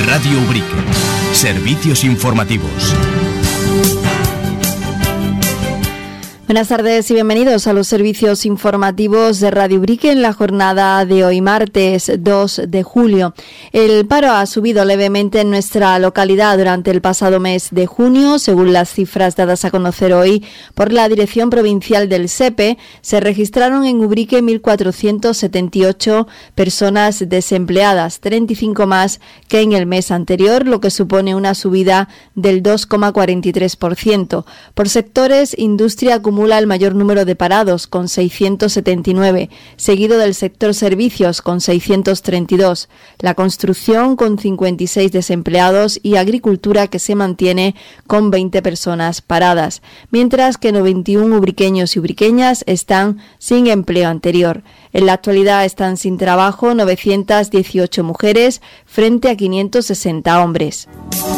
Radio Ubrique. Servicios informativos. Buenas tardes y bienvenidos a los servicios informativos de Radio Ubrique en la jornada de hoy, martes 2 de julio. El paro ha subido levemente en nuestra localidad durante el pasado mes de junio. Según las cifras dadas a conocer hoy por la Dirección Provincial del SEPE, se registraron en Ubrique 1.478 personas desempleadas, 35 más que en el mes anterior, lo que supone una subida del 2,43%. Por sectores, industria acumula el mayor número de parados, con 679, seguido del sector servicios, con 632, la construcción, con 56 desempleados, y agricultura, que se mantiene con 20 personas paradas, mientras que 91 ubriqueños y ubriqueñas están sin empleo anterior. En la actualidad están sin trabajo 918 mujeres frente a 560 hombres.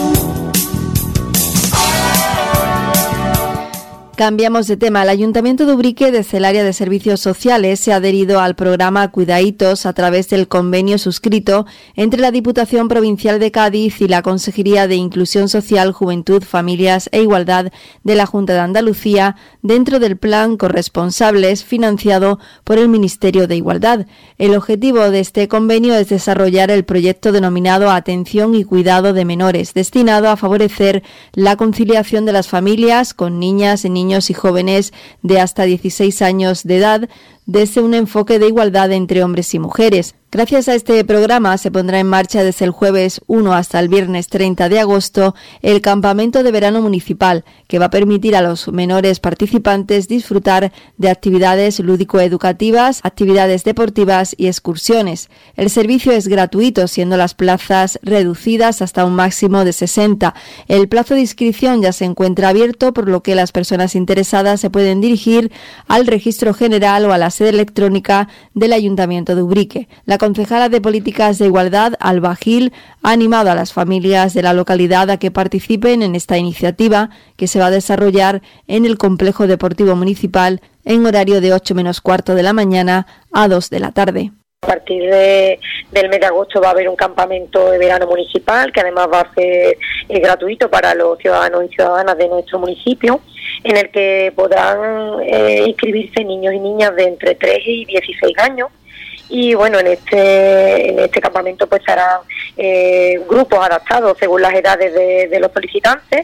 Cambiamos de tema. El Ayuntamiento de Ubrique, desde el área de servicios sociales, se ha adherido al programa Cuidaitos a través del convenio suscrito entre la Diputación Provincial de Cádiz y la Consejería de Inclusión Social, Juventud, Familias e Igualdad de la Junta de Andalucía, dentro del Plan Corresponsables financiado por el Ministerio de Igualdad. El objetivo de este convenio es desarrollar el proyecto denominado Atención y Cuidado de Menores, destinado a favorecer la conciliación de las familias con niñas y niños y jóvenes de hasta 16 años de edad, desde un enfoque de igualdad entre hombres y mujeres. Gracias a este programa se pondrá en marcha desde el jueves 1 hasta el viernes 30 de agosto el campamento de verano municipal, que va a permitir a los menores participantes disfrutar de actividades lúdico-educativas, actividades deportivas y excursiones. El servicio es gratuito, siendo las plazas reducidas hasta un máximo de 60. El plazo de inscripción ya se encuentra abierto, por lo que las personas interesadas se pueden dirigir al registro general o a la sede electrónica del Ayuntamiento de Ubrique. La concejala de Políticas de Igualdad, Alba Gil, ha animado a las familias de la localidad a que participen en esta iniciativa, que se va a desarrollar en el complejo deportivo municipal en horario de 8 menos cuarto de la mañana a 2 de la tarde. A partir del mes de agosto va a haber un campamento de verano municipal, que además va a ser gratuito para los ciudadanos y ciudadanas de nuestro municipio, en el que podrán inscribirse niños y niñas de entre 3 y 16 años. Y bueno, en este campamento pues harán grupos adaptados según las edades de los solicitantes,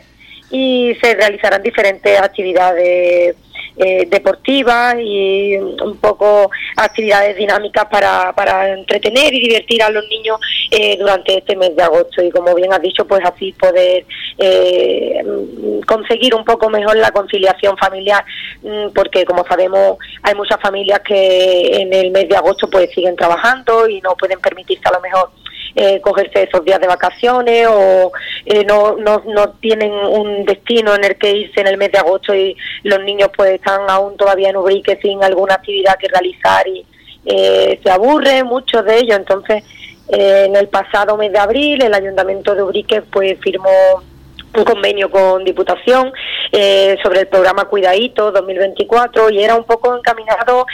y se realizarán diferentes actividades deportivas y un poco actividades dinámicas para entretener y divertir a los niños durante este mes de agosto, y como bien has dicho, pues así poder conseguir un poco mejor la conciliación familiar, porque como sabemos hay muchas familias que en el mes de agosto pues siguen trabajando y no pueden permitirse a lo mejor cogerse esos días de vacaciones, o no tienen un destino en el que irse en el mes de agosto, y los niños pues están aún todavía en Ubrique sin alguna actividad que realizar y se aburren muchos de ellos. Entonces en el pasado mes de abril el Ayuntamiento de Ubrique pues firmó un convenio con Diputación sobre el programa Cuidaitos 2024, y era un poco encaminado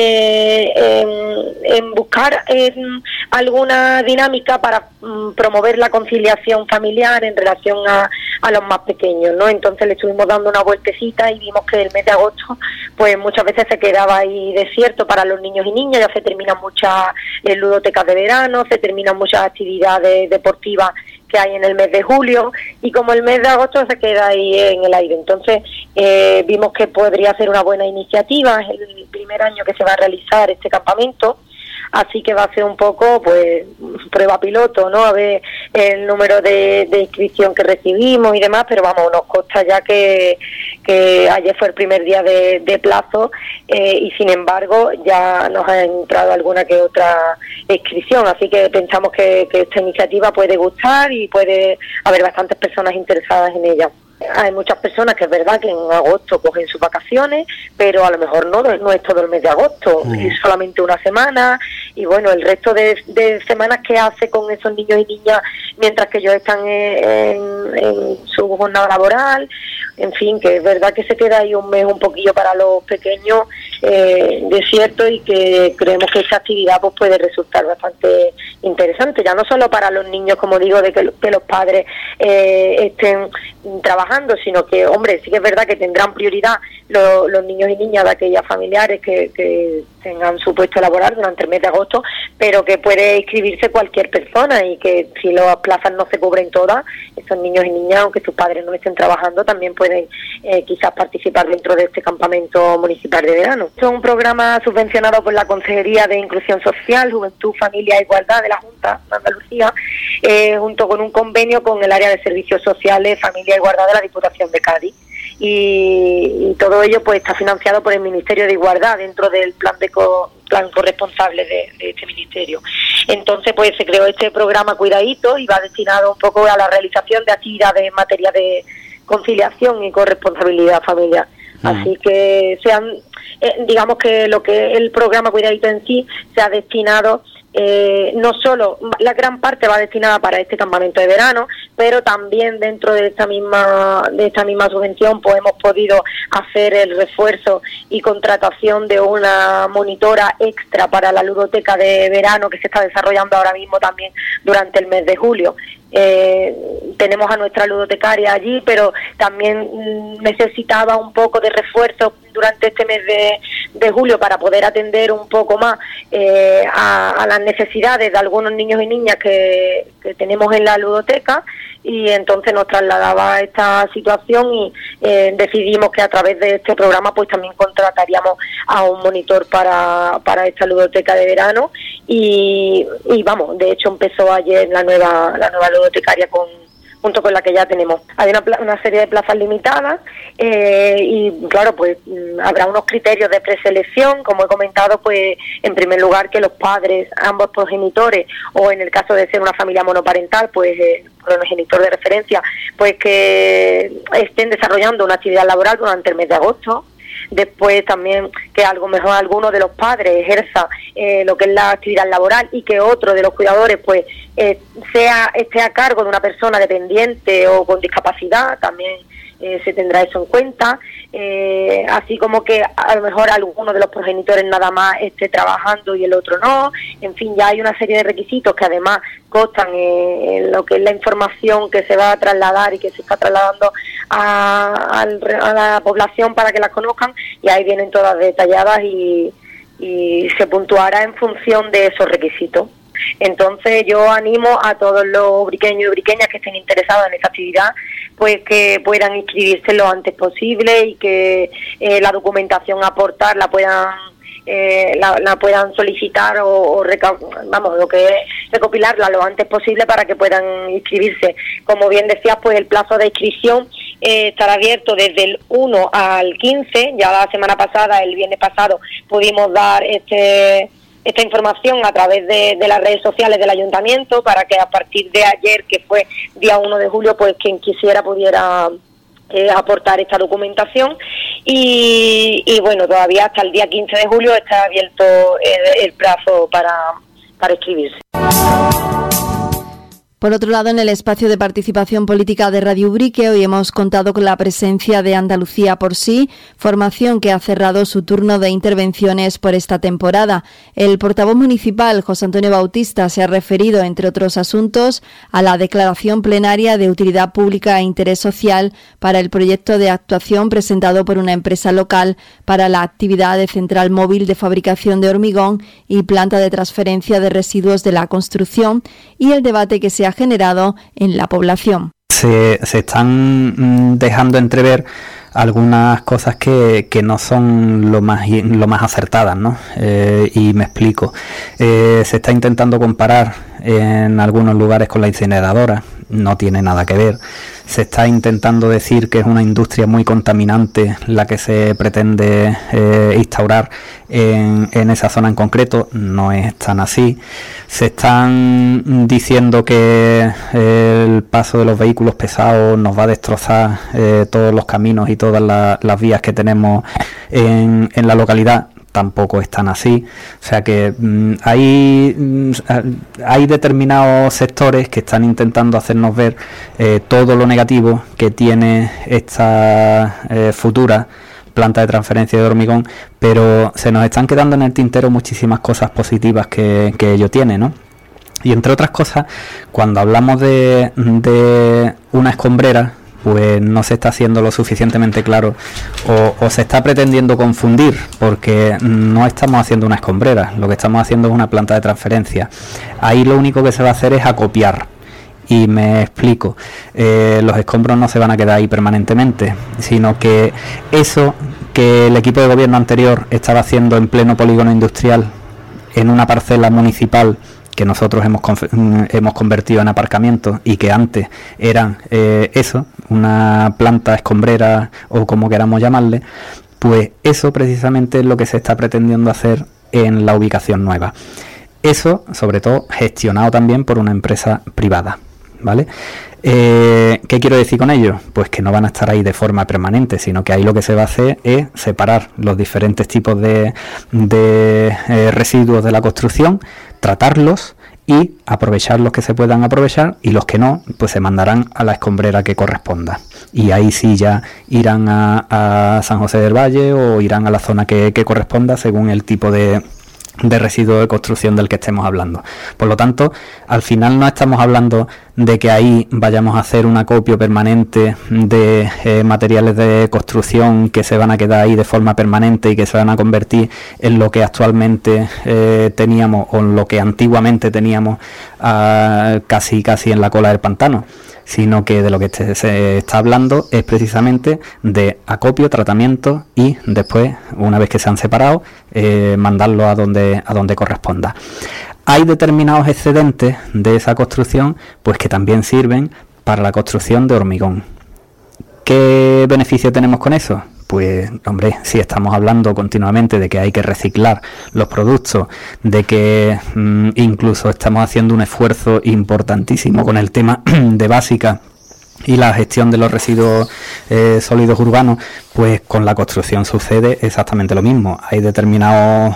en buscar alguna dinámica para promover la conciliación familiar en relación a los más pequeños, ¿no? Entonces le estuvimos dando una vueltecita y vimos que el mes de agosto pues muchas veces se quedaba ahí desierto para los niños y niñas. Ya se terminan muchas ludotecas de verano, se terminan muchas actividades deportivas que hay en el mes de julio, y como el mes de agosto se queda ahí en el aire. Entonces vimos que podría ser una buena iniciativa. Es el primer año que se va a realizar este campamento, así que va a ser un poco pues prueba piloto, ¿no? A ver el número de inscripción que recibimos y demás, pero vamos, nos consta ya que ayer fue el primer día de plazo, y sin embargo ya nos ha entrado alguna que otra inscripción, así que pensamos que esta iniciativa puede gustar y puede haber bastantes personas interesadas en ella. Hay muchas personas que es verdad que en agosto cogen sus vacaciones, pero a lo mejor no es todo el mes de agosto, es solamente una semana, y bueno, el resto de semanas que hace con esos niños y niñas mientras que ellos están en su jornada laboral. En fin, que es verdad que se queda ahí un mes un poquillo para los pequeños, desierto, y que creemos que esa actividad pues puede resultar bastante interesante, ya no solo para los niños, como digo, de que los padres estén trabajando, sino que, hombre, sí que es verdad que tendrán prioridad los niños y niñas de aquellas familiares que tengan su puesto laboral durante el mes de agosto, pero que puede inscribirse cualquier persona, y que si las plazas no se cubren todas, esos niños y niñas, aunque sus padres no estén trabajando, también pueden quizás participar dentro de este campamento municipal de verano. Es un programa subvencionado por la Consejería de Inclusión Social, Juventud, Familia e Igualdad de la Junta de Andalucía, junto con un convenio con el área de Servicios Sociales, Familia e Igualdad de la Diputación de Cádiz. Y todo ello pues está financiado por el Ministerio de Igualdad dentro del plan corresponsable de este ministerio. Entonces pues se creó este programa Cuidadito, y va destinado un poco a la realización de actividades en materia de conciliación y corresponsabilidad familiar. Así que digamos que lo que el programa Cuidadito en sí se ha destinado, no solo la gran parte va destinada para este campamento de verano, pero también dentro de esta misma subvención pues hemos podido hacer el refuerzo y contratación de una monitora extra para la ludoteca de verano, que se está desarrollando ahora mismo también durante el mes de julio. Tenemos a nuestra ludotecaria allí, pero también necesitaba un poco de refuerzo durante este mes de julio para poder atender un poco más a las necesidades de algunos niños y niñas que tenemos en la ludoteca, y entonces nos trasladaba esta situación y decidimos que a través de este programa pues también contrataríamos a un monitor para esta ludoteca de verano, y vamos, de hecho empezó ayer la nueva ludotecaria junto con la que ya tenemos. Hay una serie de plazas limitadas, y claro, pues habrá unos criterios de preselección, como he comentado, pues en primer lugar que los padres, ambos progenitores, o en el caso de ser una familia monoparental, pues progenitor de referencia, pues que estén desarrollando una actividad laboral durante el mes de agosto. Después también que alguno de los padres ejerza lo que es la actividad laboral, y que otro de los cuidadores pues esté a cargo de una persona dependiente o con discapacidad, también se tendrá eso en cuenta, así como que a lo mejor alguno de los progenitores nada más esté trabajando y el otro no. En fin, ya hay una serie de requisitos que además constan en lo que es la información que se va a trasladar y que se está trasladando a la población para que las conozcan, y ahí vienen todas detalladas y se puntuará en función de esos requisitos. Entonces yo animo a todos los briqueños y briqueñas que estén interesados en esta actividad pues que puedan inscribirse lo antes posible, y que la documentación a aportar la puedan solicitar o lo que es recopilarla lo antes posible para que puedan inscribirse. Como bien decías, pues el plazo de inscripción estará abierto desde el 1 al 15, ya la semana pasada, el viernes pasado, pudimos dar esta información a través de las redes sociales del ayuntamiento, para que a partir de ayer, que fue día 1 de julio, pues quien quisiera pudiera aportar esta documentación, y bueno, todavía hasta el día 15 de julio está abierto el plazo para inscribirse. Por otro lado, en el espacio de participación política de Radio Ubrique, hoy hemos contado con la presencia de Andalucía por Sí, formación que ha cerrado su turno de intervenciones por esta temporada. El portavoz municipal, José Antonio Bautista, se ha referido, entre otros asuntos, a la declaración plenaria de utilidad pública e interés social para el proyecto de actuación presentado por una empresa local para la actividad de central móvil de fabricación de hormigón y planta de transferencia de residuos de la construcción, y el debate que se ha generado en la población. Se están dejando entrever algunas cosas que no son lo más acertadas, ¿no? Y me explico. Se está intentando comparar en algunos lugares con la incineradora, no tiene nada que ver. Se está intentando decir que es una industria muy contaminante la que se pretende instaurar en esa zona en concreto, no es tan así. Se están diciendo que el paso de los vehículos pesados nos va a destrozar todos los caminos y todas las vías que tenemos en la localidad. Tampoco es tan así, o sea que hay determinados sectores que están intentando hacernos ver todo lo negativo que tiene esta futura planta de transferencia de hormigón, pero se nos están quedando en el tintero muchísimas cosas positivas que ello tiene, ¿no? Y entre otras cosas, cuando hablamos de una escombrera, pues no se está haciendo lo suficientemente claro o se está pretendiendo confundir, porque no estamos haciendo una escombrera, lo que estamos haciendo es una planta de transferencia. Ahí lo único que se va a hacer es acopiar. Y me explico, los escombros no se van a quedar ahí permanentemente, sino que eso que el equipo de gobierno anterior estaba haciendo en pleno polígono industrial, en una parcela municipal, que nosotros hemos convertido en aparcamiento y que antes eran una planta escombrera o como queramos llamarle, pues eso precisamente es lo que se está pretendiendo hacer en la ubicación nueva. Eso, sobre todo, gestionado también por una empresa privada, ¿vale? ¿Qué quiero decir con ello? Pues que no van a estar ahí de forma permanente, sino que ahí lo que se va a hacer es separar los diferentes tipos de residuos de la construcción, tratarlos y aprovechar los que se puedan aprovechar, y los que no, pues se mandarán a la escombrera que corresponda. Y ahí sí ya irán a San José del Valle o irán a la zona que corresponda según el tipo de residuo de construcción del que estemos hablando. Por lo tanto, al final no estamos hablando de que ahí vayamos a hacer un acopio permanente de materiales de construcción que se van a quedar ahí de forma permanente y que se van a convertir en lo que actualmente teníamos o en lo que antiguamente teníamos casi en la cola del pantano, sino que de lo que se está hablando es precisamente de acopio, tratamiento y después, una vez que se han separado, mandarlo a donde corresponda. Hay determinados excedentes de esa construcción pues que también sirven para la construcción de hormigón. ¿Qué beneficio tenemos con eso? Pues, hombre, si estamos hablando continuamente de que hay que reciclar los productos, de que incluso estamos haciendo un esfuerzo importantísimo con el tema de básica y la gestión de los residuos sólidos urbanos, pues con la construcción sucede exactamente lo mismo. Hay determinados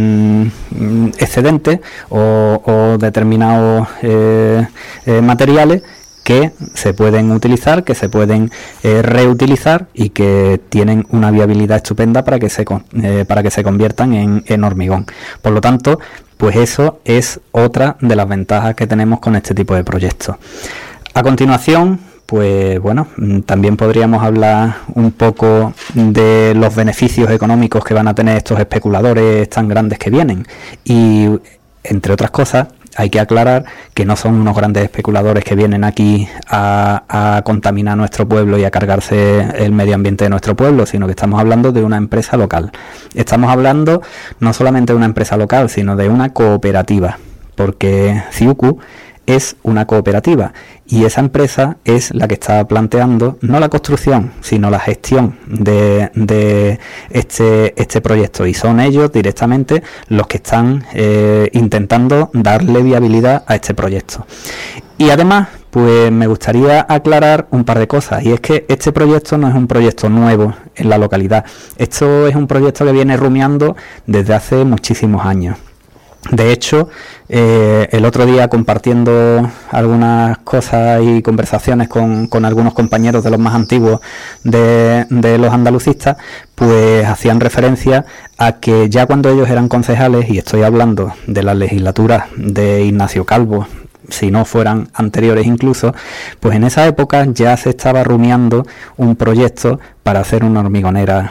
excedentes o determinados materiales que se pueden utilizar, que se pueden reutilizar y que tienen una viabilidad estupenda para que se conviertan en hormigón. Por lo tanto, pues eso es otra de las ventajas que tenemos con este tipo de proyectos. A continuación, pues bueno, también podríamos hablar un poco de los beneficios económicos que van a tener estos especuladores tan grandes que vienen. Y, entre otras cosas, hay que aclarar que no son unos grandes especuladores que vienen aquí a contaminar nuestro pueblo y a cargarse el medio ambiente de nuestro pueblo, sino que estamos hablando de una empresa local. Estamos hablando no solamente de una empresa local, sino de una cooperativa, porque Ciucu es una cooperativa y esa empresa es la que está planteando no la construcción, sino la gestión de este proyecto, y son ellos directamente los que están intentando darle viabilidad a este proyecto. Y además, pues me gustaría aclarar un par de cosas, y es que este proyecto no es un proyecto nuevo en la localidad. Esto es un proyecto que viene rumiando desde hace muchísimos años. De hecho, el otro día, compartiendo algunas cosas y conversaciones con algunos compañeros de los más antiguos de los andalucistas, pues hacían referencia a que ya cuando ellos eran concejales, y estoy hablando de la legislatura de Ignacio Calvo, si no fueran anteriores incluso, pues en esa época ya se estaba rumiando un proyecto para hacer una hormigonera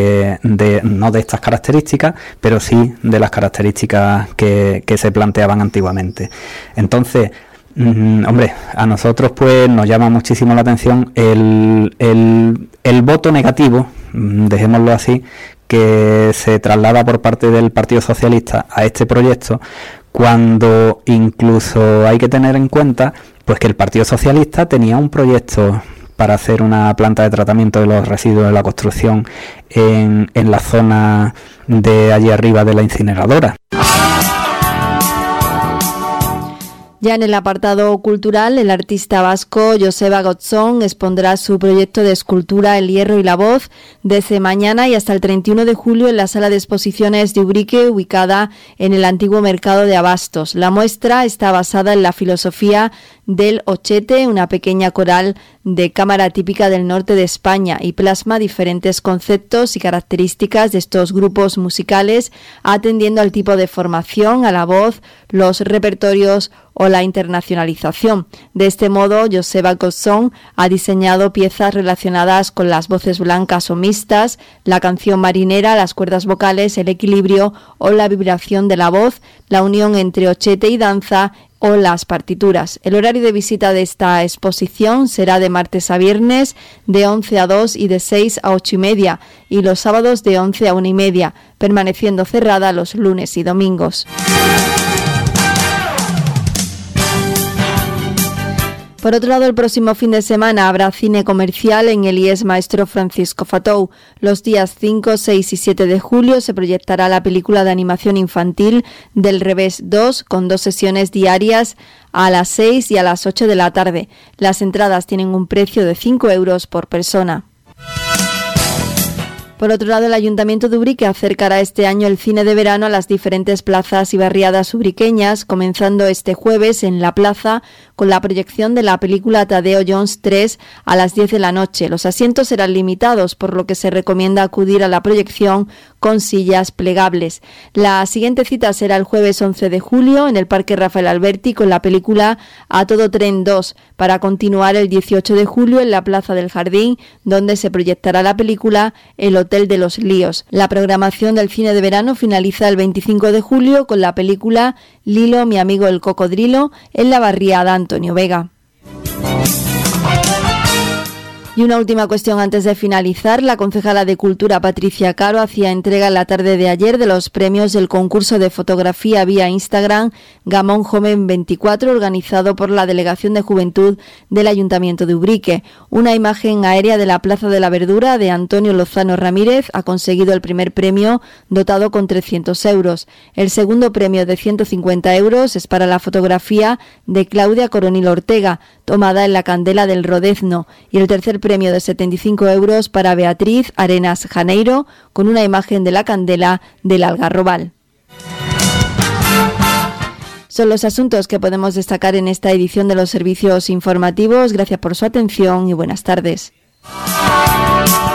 no de estas características, pero sí de las características que se planteaban antiguamente. Entonces, hombre, a nosotros pues nos llama muchísimo la atención el voto negativo, dejémoslo así, que se traslada por parte del Partido Socialista a este proyecto, cuando incluso hay que tener en cuenta pues que el Partido Socialista tenía un proyecto para hacer una planta de tratamiento de los residuos de la construcción en la zona de allí arriba de la incineradora. Ya en el apartado cultural, el artista vasco Joseba Gotzón expondrá su proyecto de escultura El hierro y la voz desde mañana y hasta el 31 de julio en la sala de exposiciones de Ubrique, ubicada en el antiguo mercado de Abastos. La muestra está basada en la filosofía del Ochete, una pequeña coral de cámara típica del norte de España, y plasma diferentes conceptos y características de estos grupos musicales, atendiendo al tipo de formación, a la voz, los repertorios o la internacionalización. De este modo, Joseba Gosson ha diseñado piezas relacionadas con las voces blancas o mixtas, la canción marinera, las cuerdas vocales, el equilibrio o la vibración de la voz, la unión entre ochete y danza o las partituras. El horario de visita de esta exposición será de martes a viernes de 11 a 2 y de 6 a 8 y media, y los sábados de 11 a 1 y media, permaneciendo cerrada los lunes y domingos. Por otro lado, el próximo fin de semana habrá cine comercial en el IES Maestro Francisco Fatou. Los días 5, 6 y 7 de julio se proyectará la película de animación infantil Del Revés 2, con 2 sesiones diarias a las 6 y a las 8 de la tarde. Las entradas tienen un precio de 5 euros por persona. Por otro lado, el Ayuntamiento de Ubrique acercará este año el cine de verano a las diferentes plazas y barriadas ubriqueñas, comenzando este jueves en la plaza con la proyección de la película Tadeo Jones 3 a las 10 de la noche. Los asientos serán limitados, por lo que se recomienda acudir a la proyección con sillas plegables. La siguiente cita será el jueves 11 de julio en el Parque Rafael Alberti con la película A Todo Tren 2, para continuar el 18 de julio en la Plaza del Jardín, donde se proyectará la película El Hotel de los Líos. La programación del cine de verano finaliza el 25 de julio con la película Lilo, mi amigo el cocodrilo, en la barriada Antonio Vega. Y una última cuestión antes de finalizar. La concejala de Cultura, Patricia Caro, hacía entrega en la tarde de ayer de los premios del concurso de fotografía vía Instagram Gamón Joven 24, organizado por la Delegación de Juventud del Ayuntamiento de Ubrique. Una imagen aérea de la Plaza de la Verdura de Antonio Lozano Ramírez ha conseguido el primer premio, dotado con 300 euros. El segundo premio, de 150 euros, es para la fotografía de Claudia Coronil Ortega, tomada en la Candela del Rodezno, y el tercer premio, de 75 euros, para Beatriz Arenas Janeiro, con una imagen de la Candela del Algarrobal. Son los asuntos que podemos destacar en esta edición de los servicios informativos. Gracias por su atención y buenas tardes.